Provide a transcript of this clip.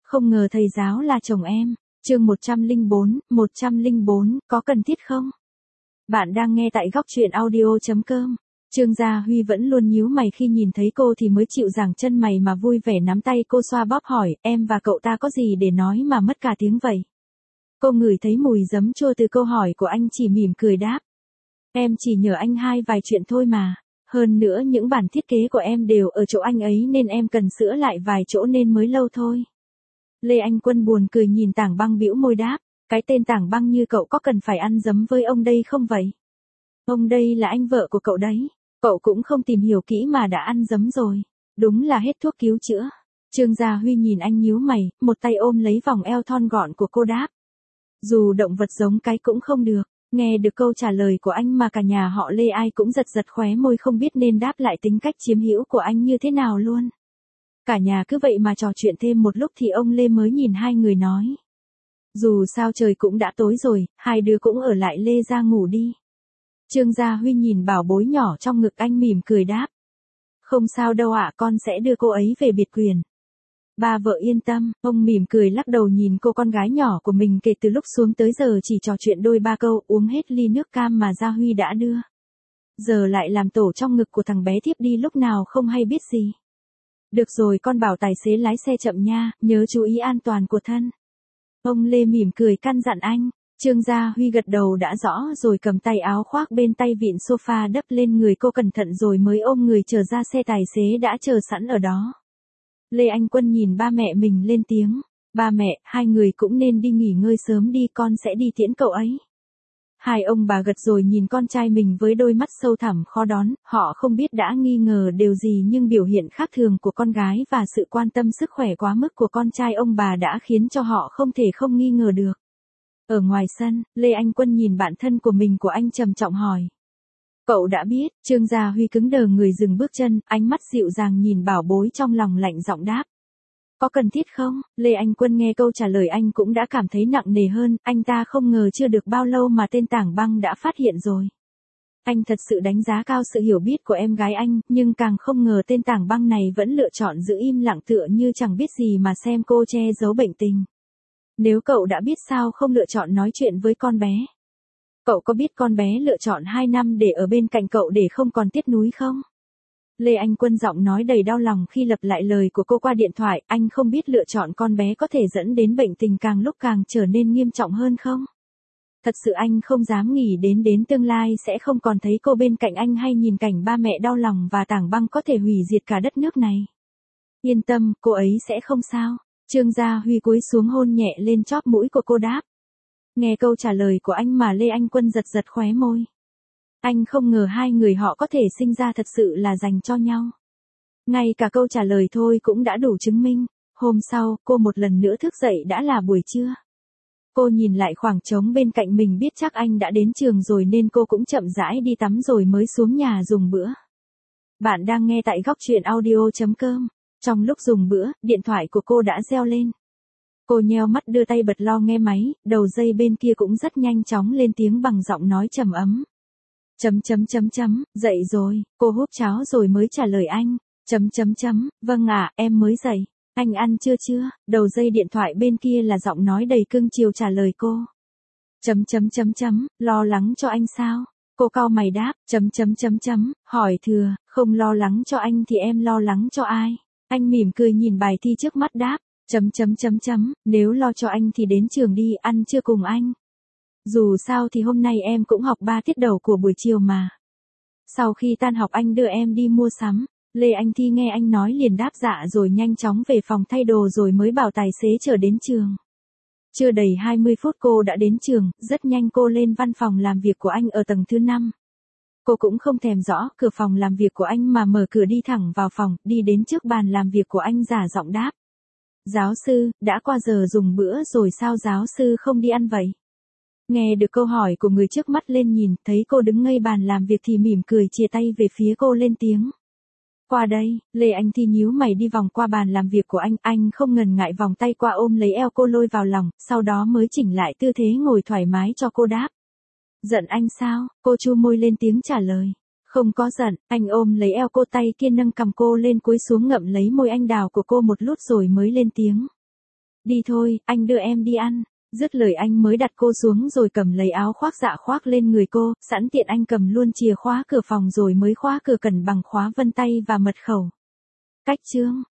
Không ngờ thầy giáo là chồng em. Chương 104, có cần thiết không? Bạn đang nghe tại góc truyện audio.com. Trương Gia Huy vẫn luôn nhíu mày khi nhìn thấy cô thì mới chịu giằng chân mày mà vui vẻ nắm tay cô xoa bóp hỏi, em và cậu ta có gì để nói mà mất cả tiếng vậy? Cô ngửi thấy mùi giấm chua từ câu hỏi của anh chỉ mỉm cười đáp. Em chỉ nhờ anh hai vài chuyện thôi mà. Hơn nữa những bản thiết kế của em đều ở chỗ anh ấy nên em cần sửa lại vài chỗ nên mới lâu thôi. Lê Anh Quân buồn cười nhìn Tảng Băng bĩu môi đáp, cái tên Tảng Băng như cậu có cần phải ăn dấm với ông đây không vậy? Ông đây là anh vợ của cậu đấy, cậu cũng không tìm hiểu kỹ mà đã ăn dấm rồi, đúng là hết thuốc cứu chữa. Trương Gia Huy nhìn anh nhíu mày, một tay ôm lấy vòng eo thon gọn của cô đáp. Dù động vật giống cái cũng không được. Nghe được câu trả lời của anh mà cả nhà họ Lê ai cũng giật giật khóe môi không biết nên đáp lại tính cách chiếm hữu của anh như thế nào luôn. Cả nhà cứ vậy mà trò chuyện thêm một lúc thì ông Lê mới nhìn hai người nói. Dù sao trời cũng đã tối rồi, hai đứa cũng ở lại Lê ra ngủ đi. Trương Gia Huy nhìn bảo bối nhỏ trong ngực anh mỉm cười đáp. Không sao đâu ạ, con sẽ đưa cô ấy về biệt quyền. Ba vợ yên tâm, ông mỉm cười lắc đầu nhìn cô con gái nhỏ của mình kể từ lúc xuống tới giờ chỉ trò chuyện đôi ba câu uống hết ly nước cam mà Gia Huy đã đưa. Giờ lại làm tổ trong ngực của thằng bé thiếp đi lúc nào không hay biết gì. Được rồi con bảo tài xế lái xe chậm nha, nhớ chú ý an toàn của thân. Ông Lê mỉm cười căn dặn anh, Trương Gia Huy gật đầu đã rõ rồi cầm tay áo khoác bên tay vịn sofa đắp lên người cô cẩn thận rồi mới ôm người trở ra xe tài xế đã chờ sẵn ở đó. Lê Anh Quân nhìn ba mẹ mình lên tiếng, ba mẹ, hai người cũng nên đi nghỉ ngơi sớm đi con sẽ đi tiễn cậu ấy. Hai ông bà gật rồi nhìn con trai mình với đôi mắt sâu thẳm khó đoán, họ không biết đã nghi ngờ điều gì nhưng biểu hiện khác thường của con gái và sự quan tâm sức khỏe quá mức của con trai ông bà đã khiến cho họ không thể không nghi ngờ được. Ở ngoài sân, Lê Anh Quân nhìn bạn thân của mình của anh trầm trọng hỏi. Cậu đã biết, Trương Gia Huy cứng đờ người dừng bước chân, ánh mắt dịu dàng nhìn bảo bối trong lòng lạnh giọng đáp. Có cần thiết không? Lê Anh Quân nghe câu trả lời anh cũng đã cảm thấy nặng nề hơn, anh ta không ngờ chưa được bao lâu mà tên Tảng Băng đã phát hiện rồi. Anh thật sự đánh giá cao sự hiểu biết của em gái anh, nhưng càng không ngờ tên Tảng Băng này vẫn lựa chọn giữ im lặng tựa như chẳng biết gì mà xem cô che giấu bệnh tình. Nếu cậu đã biết sao không lựa chọn nói chuyện với con bé? Cậu có biết con bé lựa chọn 2 năm để ở bên cạnh cậu để không còn tiếc nuối không? Lê Anh Quân giọng nói đầy đau lòng khi lặp lại lời của cô qua điện thoại, anh không biết lựa chọn con bé có thể dẫn đến bệnh tình càng lúc càng trở nên nghiêm trọng hơn không? Thật sự anh không dám nghĩ đến tương lai sẽ không còn thấy cô bên cạnh anh hay nhìn cảnh ba mẹ đau lòng và Tảng Băng có thể hủy diệt cả đất nước này. Yên tâm, cô ấy sẽ không sao. Trương Gia Huy cúi xuống hôn nhẹ lên chóp mũi của cô đáp. Nghe câu trả lời của anh mà Lê Anh Quân giật giật khóe môi. Anh không ngờ hai người họ có thể sinh ra thật sự là dành cho nhau. Ngay cả câu trả lời thôi cũng đã đủ chứng minh. Hôm sau, cô một lần nữa thức dậy đã là buổi trưa. Cô nhìn lại khoảng trống bên cạnh mình biết chắc anh đã đến trường rồi nên cô cũng chậm rãi đi tắm rồi mới xuống nhà dùng bữa. Bạn đang nghe tại góc truyện audio.com. Trong lúc dùng bữa, điện thoại của cô đã reo lên. Cô nheo mắt đưa tay bật lo nghe máy, đầu dây bên kia cũng rất nhanh chóng lên tiếng bằng giọng nói trầm ấm. Dậy rồi, cô húp cháo rồi mới trả lời anh. Vâng ạ, em mới dậy. Anh ăn chưa? Đầu dây điện thoại bên kia là giọng nói đầy cưng chiều trả lời cô. Lo lắng cho anh sao? Cô cau mày đáp. Hỏi thừa, không lo lắng cho anh thì em lo lắng cho ai? Anh mỉm cười nhìn bài thi trước mắt đáp. Nếu lo cho anh thì đến trường đi ăn trưa cùng anh. Dù sao thì hôm nay em cũng học 3 tiết đầu của buổi chiều mà. Sau khi tan học anh đưa em đi mua sắm. Lê Anh Thi nghe anh nói liền đáp dạ rồi nhanh chóng về phòng thay đồ rồi mới bảo tài xế chở đến trường. Chưa đầy 20 phút cô đã đến trường, rất nhanh cô lên văn phòng làm việc của anh ở tầng thứ 5. Cô cũng không thèm rõ cửa phòng làm việc của anh mà mở cửa đi thẳng vào phòng, đi đến trước bàn làm việc của anh giả giọng đáp. Giáo sư, đã qua giờ dùng bữa rồi sao giáo sư không đi ăn vậy? Nghe được câu hỏi của người trước mắt lên nhìn, thấy cô đứng ngay bàn làm việc thì mỉm cười chìa tay về phía cô lên tiếng. Qua đây, Lê Anh Thi nhíu mày đi vòng qua bàn làm việc của anh không ngần ngại vòng tay qua ôm lấy eo cô lôi vào lòng, sau đó mới chỉnh lại tư thế ngồi thoải mái cho cô đáp. Giận anh sao? Cô chu môi lên tiếng trả lời. Không có giận, anh ôm lấy eo cô tay kia nâng cầm cô lên cúi xuống ngậm lấy môi anh đào của cô một lúc rồi mới lên tiếng. Đi thôi, anh đưa em đi ăn. Dứt lời anh mới đặt cô xuống rồi cầm lấy áo khoác dạ khoác lên người cô, sẵn tiện anh cầm luôn chìa khóa cửa phòng rồi mới khóa cửa cẩn bằng khóa vân tay và mật khẩu. Cách chương